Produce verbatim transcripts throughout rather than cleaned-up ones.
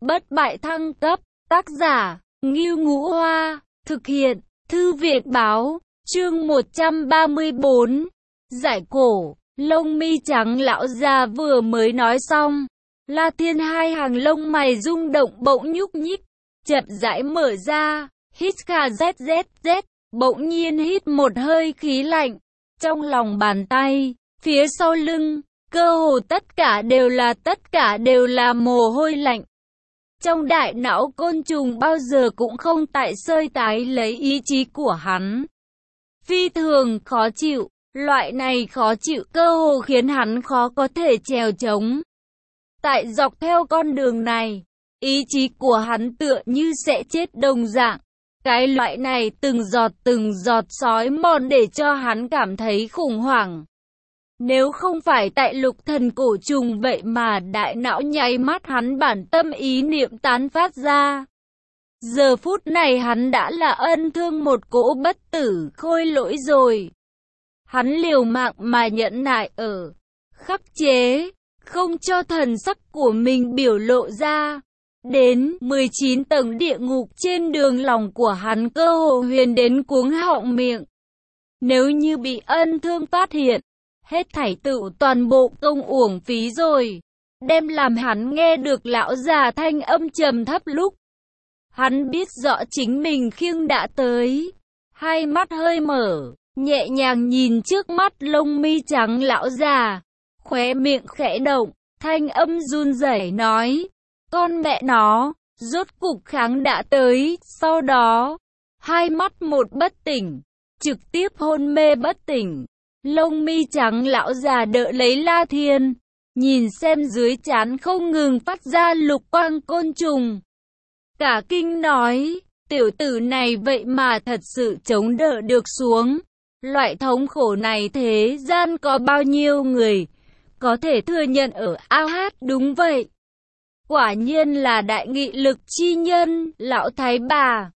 bất bại thăng cấp, tác giả, Ngưu Ngũ Hoa, thực hiện, Thư viện Báo, chương một trăm ba mươi bốn, giải cổ, lông mi trắng lão già vừa mới nói xong. La Thiên hai hàng lông mày rung động bỗng nhúc nhích, chậm rãi mở ra, hít kha zét zét zét, bỗng nhiên hít một hơi khí lạnh. Trong lòng bàn tay, phía sau lưng, cơ hồ tất cả đều là tất cả đều là mồ hôi lạnh. Trong đại não côn trùng bao giờ cũng không tại sơi tái lấy ý chí của hắn. Phi thường khó chịu, loại này khó chịu cơ hồ khiến hắn khó có thể trèo trống. Tại dọc theo con đường này, ý chí của hắn tựa như sẽ chết đồng dạng. Cái loại này từng giọt từng giọt sói mòn để cho hắn cảm thấy khủng hoảng. Nếu không phải tại lục thần cổ trùng vậy mà đại não nháy mắt hắn bản tâm ý niệm tán phát ra. Giờ phút này hắn đã là ân thương một cỗ bất tử khôi lỗi rồi. Hắn liều mạng mà nhẫn nại ở, khắc chế, không cho thần sắc của mình biểu lộ ra. Đến mười chín tầng địa ngục trên đường lòng của hắn cơ hồ huyền đến cuống họng miệng. Nếu như bị ân thương phát hiện, hết thảy tự toàn bộ công uổng phí rồi. Đem làm hắn nghe được lão già thanh âm trầm thấp lúc. Hắn biết rõ chính mình khiêng đã tới. Hai mắt hơi mở, nhẹ nhàng nhìn trước mắt lông mi trắng lão già. Khóe miệng khẽ động, thanh âm run rẩy nói. Con mẹ nó, rốt cục kháng đã tới. Sau đó, hai mắt một bất tỉnh, trực tiếp hôn mê bất tỉnh. Lông mi trắng lão già đỡ lấy La Thiên, nhìn xem dưới trán không ngừng phát ra lục quang côn trùng. Cả kinh nói, tiểu tử này vậy mà thật sự chống đỡ được xuống. Loại thống khổ này thế gian có bao nhiêu người có thể thừa nhận ở a hát. Đúng vậy. Quả nhiên là đại nghị lực chi nhân, lão thái bà.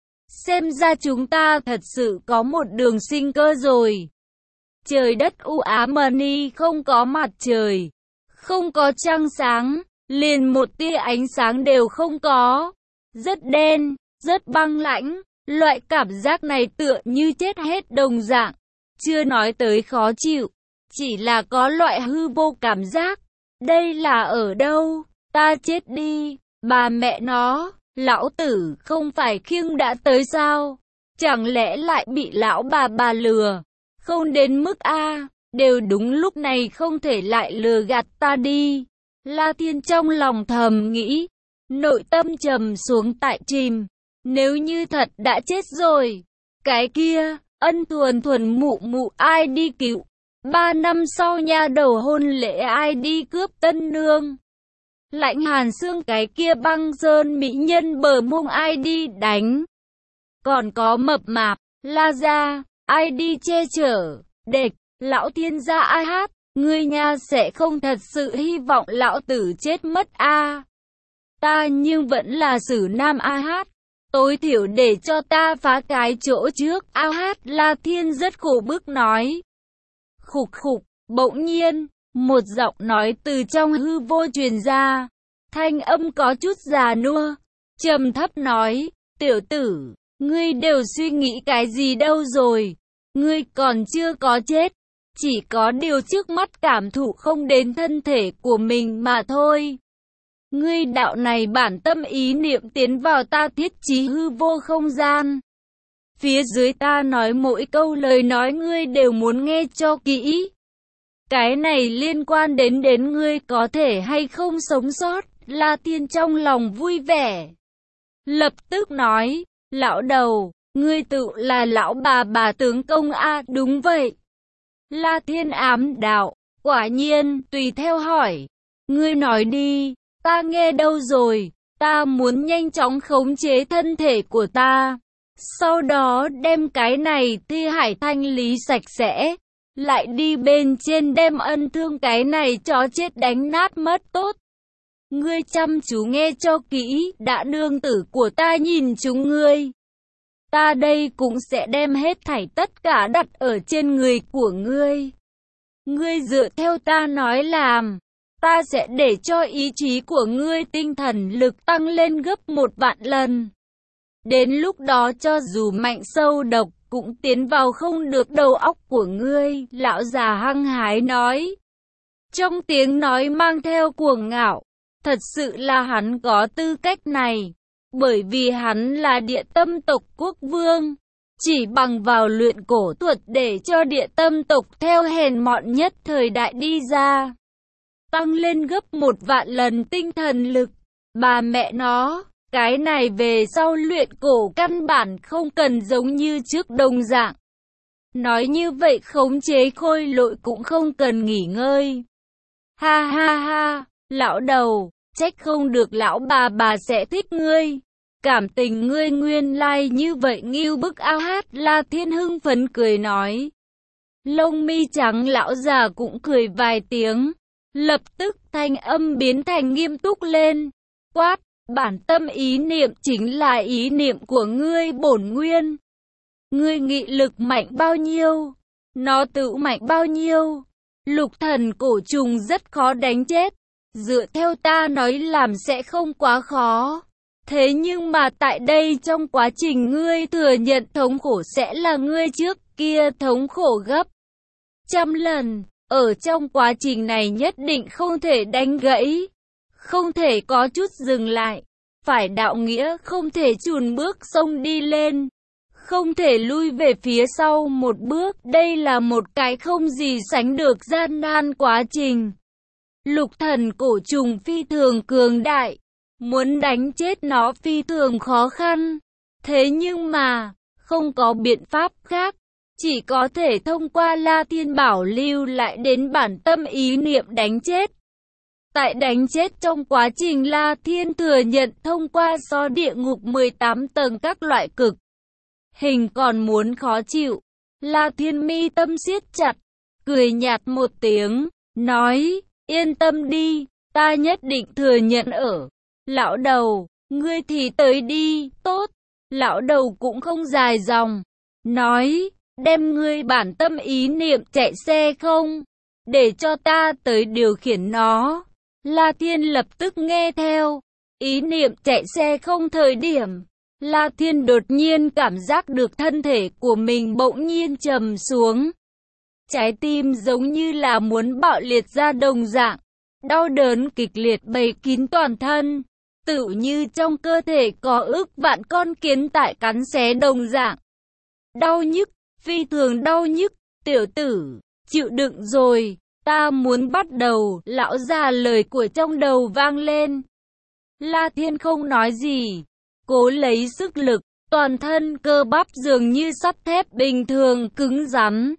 Xem ra chúng ta thật sự có một đường sinh cơ rồi. Trời đất u ám mờ ni, không có mặt trời, không có trăng sáng, liền một tia ánh sáng đều không có. Rất đen, rất băng lãnh, loại cảm giác này tựa như chết hết đồng dạng. Chưa nói tới khó chịu, chỉ là có loại hư vô cảm giác. Đây là ở đâu? Ta chết đi, bà mẹ nó, lão tử không phải khiêng đã tới sao? Chẳng lẽ lại bị lão bà bà lừa? Không đến mức A, đều đúng lúc này không thể lại lừa gạt ta đi. La Thiên trong lòng thầm nghĩ, nội tâm trầm xuống tại chìm. Nếu như thật đã chết rồi, cái kia, ân thuần thuần mụ mụ ai đi cứu? Ba năm sau nha đầu hôn lễ ai đi cướp tân nương? Lãnh Hàn Xương cái kia băng sơn mỹ nhân bờ mông ai đi đánh? Còn có mập mạp, La gia, ai đi che chở? Địch, lão thiên gia ai hát, ngươi nha sẽ không thật sự hy vọng lão tử chết mất a. Ta nhưng vẫn là Sử Nam a hát, tối thiểu để cho ta phá cái chỗ trước a hát. La Thiên rất khổ bức nói. Khục khục, bỗng nhiên, một giọng nói từ trong hư vô truyền ra, thanh âm có chút già nua, trầm thấp nói, tiểu tử, ngươi đều suy nghĩ cái gì đâu rồi? Ngươi còn chưa có chết, chỉ có điều trước mắt cảm thụ không đến thân thể của mình mà thôi. Ngươi đạo này bản tâm ý niệm tiến vào ta thiết trí hư vô không gian. Phía dưới ta nói mỗi câu lời nói ngươi đều muốn nghe cho kỹ. Cái này liên quan đến đến ngươi có thể hay không sống sót. La Thiên trong lòng vui vẻ, lập tức nói, lão đầu, ngươi tự là lão bà bà tướng công a? Đúng vậy. La Thiên ám đạo, quả nhiên, tùy theo hỏi, ngươi nói đi, ta nghe đâu rồi, ta muốn nhanh chóng khống chế thân thể của ta, sau đó đem cái này thi hải thanh lý sạch sẽ, lại đi bên trên đem ân thương cái này chó chết đánh nát mất tốt. Ngươi chăm chú nghe cho kỹ, đã nương tử của ta nhìn chúng ngươi. Ta đây cũng sẽ đem hết thảy tất cả đặt ở trên người của ngươi. Ngươi dựa theo ta nói làm, ta sẽ để cho ý chí của ngươi tinh thần lực tăng lên gấp một vạn lần. Đến lúc đó cho dù mạnh sâu độc cũng tiến vào không được đầu óc của ngươi, lão già hăng hái nói. Trong tiếng nói mang theo cuồng ngạo, thật sự là hắn có tư cách này, bởi vì hắn là địa tâm tộc quốc vương, chỉ bằng vào luyện cổ thuật để cho địa tâm tộc theo hèn mọn nhất thời đại đi ra. Tăng lên gấp một vạn lần tinh thần lực, bà mẹ nó, cái này về sau luyện cổ căn bản không cần giống như trước đồng dạng. Nói như vậy khống chế khôi lỗi cũng không cần nghỉ ngơi. Ha ha ha, lão đầu, trách không được lão bà bà sẽ thích ngươi. Cảm tình ngươi nguyên lai like như vậy ngưu bức a hát La Thiên hưng phấn cười nói. Lông mi trắng lão già cũng cười vài tiếng, lập tức thanh âm biến thành nghiêm túc lên, quát, bản tâm ý niệm chính là ý niệm của ngươi bổn nguyên. Ngươi nghị lực mạnh bao nhiêu, nó tự mạnh bao nhiêu. Lục thần cổ trùng rất khó đánh chết, dựa theo ta nói làm sẽ không quá khó. Thế nhưng mà tại đây trong quá trình ngươi thừa nhận thống khổ sẽ là ngươi trước kia thống khổ gấp trăm lần. Ở trong quá trình này nhất định không thể đánh gãy, không thể có chút dừng lại. Phải đạo nghĩa không thể chùn bước xông đi lên, không thể lui về phía sau một bước. Đây là một cái không gì sánh được gian nan quá trình. Lục thần cổ trùng phi thường cường đại, muốn đánh chết nó phi thường khó khăn. Thế nhưng mà, không có biện pháp khác, chỉ có thể thông qua La Thiên Bảo lưu lại đến bản tâm ý niệm đánh chết. Tại đánh chết trong quá trình La Thiên thừa nhận thông qua do địa ngục mười tám tầng các loại cực hình còn muốn khó chịu. La Thiên mi tâm siết chặt, cười nhạt một tiếng, nói, yên tâm đi, ta nhất định thừa nhận ở. Lão đầu, ngươi thì tới đi, tốt. Lão đầu cũng không dài dòng, nói, đem ngươi bản tâm ý niệm chạy xe không, để cho ta tới điều khiển nó. La Thiên lập tức nghe theo, ý niệm chạy xe không thời điểm. La Thiên đột nhiên cảm giác được thân thể của mình bỗng nhiên trầm xuống. Trái tim giống như là muốn bạo liệt ra đồng dạng, đau đớn kịch liệt bầy kín toàn thân, tựu như trong cơ thể có ức vạn con kiến tại cắn xé đồng dạng. Đau nhức, phi thường đau nhức, tiểu tử, chịu đựng rồi, ta muốn bắt đầu. Lão già lời của trong đầu vang lên. La Thiên không nói gì, cố lấy sức lực, toàn thân cơ bắp dường như sắt thép bình thường cứng rắn.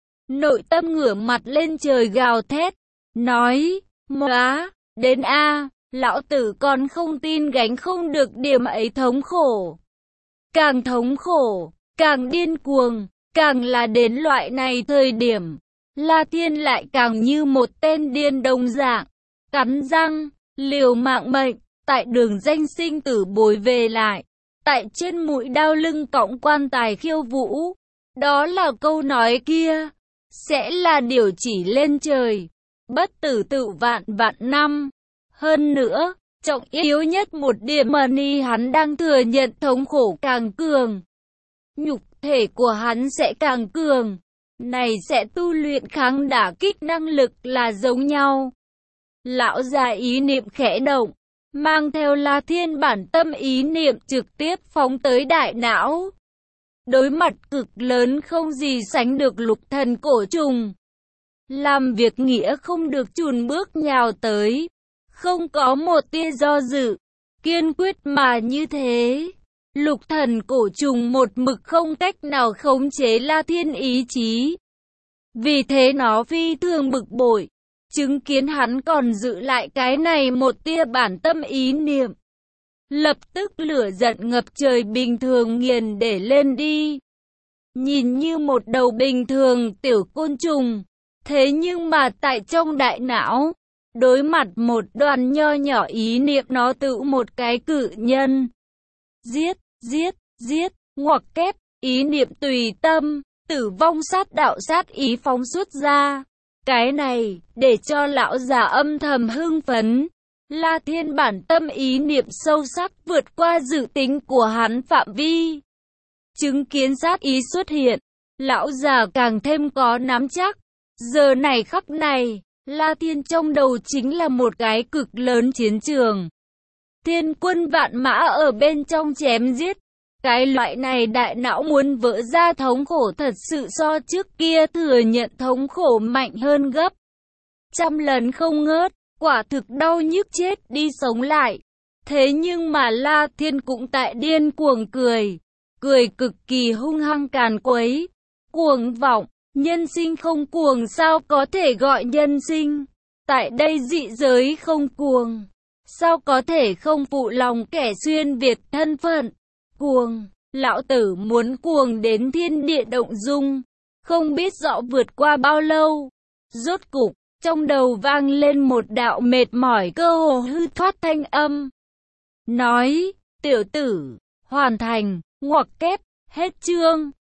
Nội tâm ngửa mặt lên trời gào thét, nói, móa, đến a, lão tử còn không tin gánh không được điểm ấy thống khổ. Càng thống khổ, càng điên cuồng, càng là đến loại này thời điểm, La Thiên lại càng như một tên điên đồng dạng, cắn răng, liều mạng mệnh, tại đường danh sinh tử bồi về lại, tại trên mũi đao lưng cõng quan tài khiêu vũ. Đó là câu nói kia, sẽ là điều chỉ lên trời, bất tử tự vạn vạn năm. Hơn nữa, trọng yếu nhất một điểm mà ni hắn đang thừa nhận thống khổ càng cường, nhục thể của hắn sẽ càng cường. Này sẽ tu luyện kháng đả kích năng lực là giống nhau. Lão già ý niệm khẽ động, mang theo La Thiên bản tâm ý niệm trực tiếp phóng tới đại não. Đối mặt cực lớn không gì sánh được lục thần cổ trùng, làm việc nghĩa không được chùn bước nhào tới, không có một tia do dự, kiên quyết mà như thế. Lục thần cổ trùng một mực không cách nào khống chế La Thiên ý chí. Vì thế nó phi thường bực bội, chứng kiến hắn còn giữ lại cái này một tia bản tâm ý niệm. Lập tức lửa giận ngập trời bình thường nghiền để lên đi. Nhìn như một đầu bình thường tiểu côn trùng, thế nhưng mà tại trong đại não, đối mặt một đoàn nho nhỏ ý niệm nó tự một cái cự nhân. Giết, giết, giết, ngoặc kép, ý niệm tùy tâm, tử vong sát đạo sát ý phóng xuất ra. Cái này, để cho lão già âm thầm hưng phấn. La Thiên bản tâm ý niệm sâu sắc vượt qua dự tính của hắn phạm vi. Chứng kiến sát ý xuất hiện, lão già càng thêm có nắm chắc. Giờ này khắc này, La Thiên trong đầu chính là một cái cực lớn chiến trường. Thiên quân vạn mã ở bên trong chém giết. Cái loại này đại não muốn vỡ ra thống khổ thật sự so trước kia thừa nhận thống khổ mạnh hơn gấp trăm lần không ngớt, quả thực đau nhức chết đi sống lại. Thế nhưng mà La Thiên cũng tại điên cuồng cười, cười cực kỳ hung hăng càn quấy, cuồng vọng, nhân sinh không cuồng sao có thể gọi nhân sinh, tại đây dị giới không cuồng, sao có thể không phụ lòng kẻ xuyên Việt thân phận, cuồng. Lão tử muốn cuồng đến thiên địa động dung, không biết rõ vượt qua bao lâu. Rốt cục, trong đầu vang lên một đạo mệt mỏi cơ hồ hư thoát thanh âm. Nói, tiểu tử, hoàn thành, ngoặc kép, hết chương.